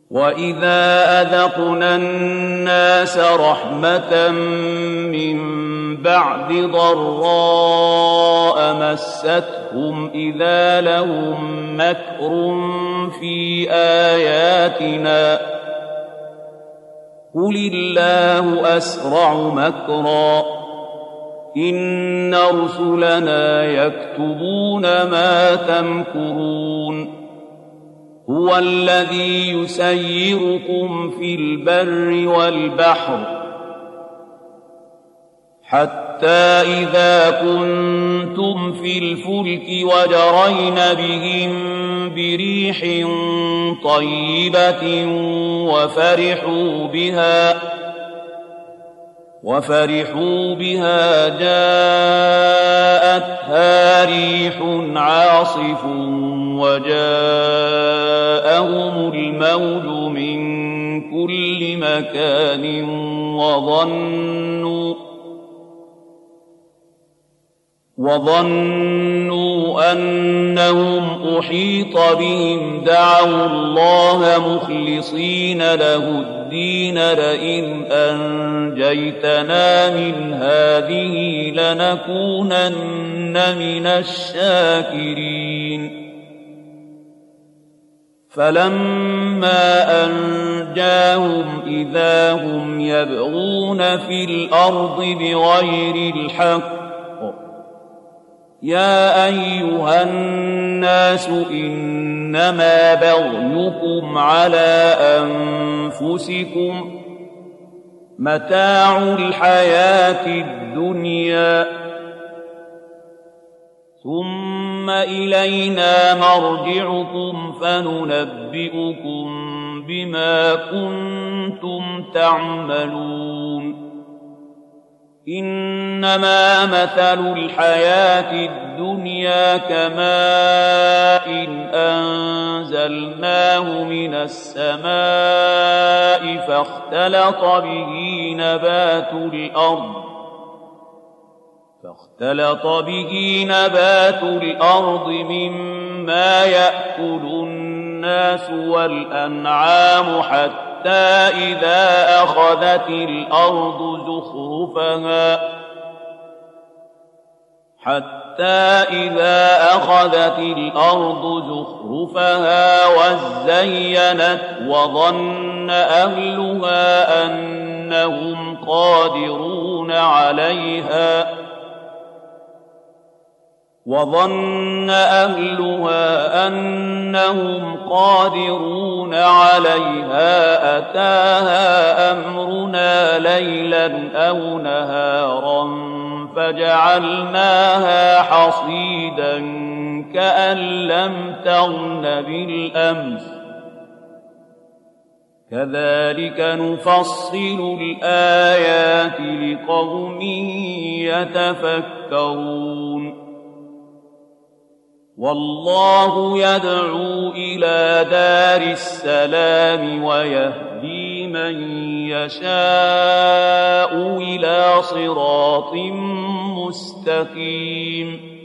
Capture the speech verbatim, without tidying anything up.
وَإِذَا أَذَقْنَا النَّاسَ رَحْمَةً مِّن بَعْدِ ضَرَّاءَ مَسَّتْهُمْ إِذَا لَهُم مَّكْرٌ فِي آيَاتِنَا قُلِ اللَّهُ أَسْرَعُ مَكْرًا إِنَّ رُسُلَنَا يَكْتُبُونَ مَا تَمْكُرُونَ هُوَ الَّذِي يُسَيِّرُكُمْ فِي الْبَرِّ وَالْبَحْرِ حَتَّىٰ إِذَا كُنتُمْ فِي الْفُلْكِ وَجَرَيْنَ بِهِم بِرِيحٍ طَيِّبَةٍ وَفَرِحُوا بِهَا وَفَرِحُوا بِهَا جَاءَتْهَا رِيحٌ عَاصِفٌ وَجَاءَهُمُ الْمَوْجُ مِن كُلِّ مَكَانٍ وَظَنُّوا وَظَنُّوا أَنَّهُمْ أُحِيطَ بِهِمْ دَعَوُا اللَّهَ مُخْلِصِينَ لَهُ الدِّينَ لَئِنْ أَنجَيْتَنَا مِنْ هَٰذِهِ لَنَكُونَنَّ مِنَ الشَّاكِرِينَ فَلَمَّا أَنجَاهُمْ إِذَا هُمْ يَبْغُونَ فِي الْأَرْضِ بِغَيْرِ الْحَقِّ يَا أَيُّهَا النَّاسُ إِنَّمَا بَغْيُكُمْ عَلَىٰ أَنفُسِكُم مَّتَاعُ الْحَيَاةِ الدُّنْيَا ثُمَّ إِلَيْنَا مَرْجِعُكُمْ فَنُنَبِّئُكُم بِمَا كُنتُمْ تَعْمَلُونَ إِنَّمَا مَثَلُ الْحَيَاةِ الدُّنْيَا كَمَاءٍ أَنزَلْنَاهُ مِنَ السَّمَاءِ فَاخْتَلَطَ بِهِ نَبَاتُ الْأَرْضِ فاختلط به نبات الأرض مما يأكل الناس والأنعام حتى إذا أخذت الأرض زخرفها حتى إذا أخذت الأرض زخرفها وزينت وظن أهلها أنهم قادرون عليها وظن أهلها أنهم قادرون عليها أتاها أمرنا ليلا أو نهارا فجعلناها حصيدا كأن لم تغن بالأمس كذلك نفصل الآيات لقوم يتفكرون والله يدعو إلى دار السلام ويهدي من يشاء إلى صراط مستقيم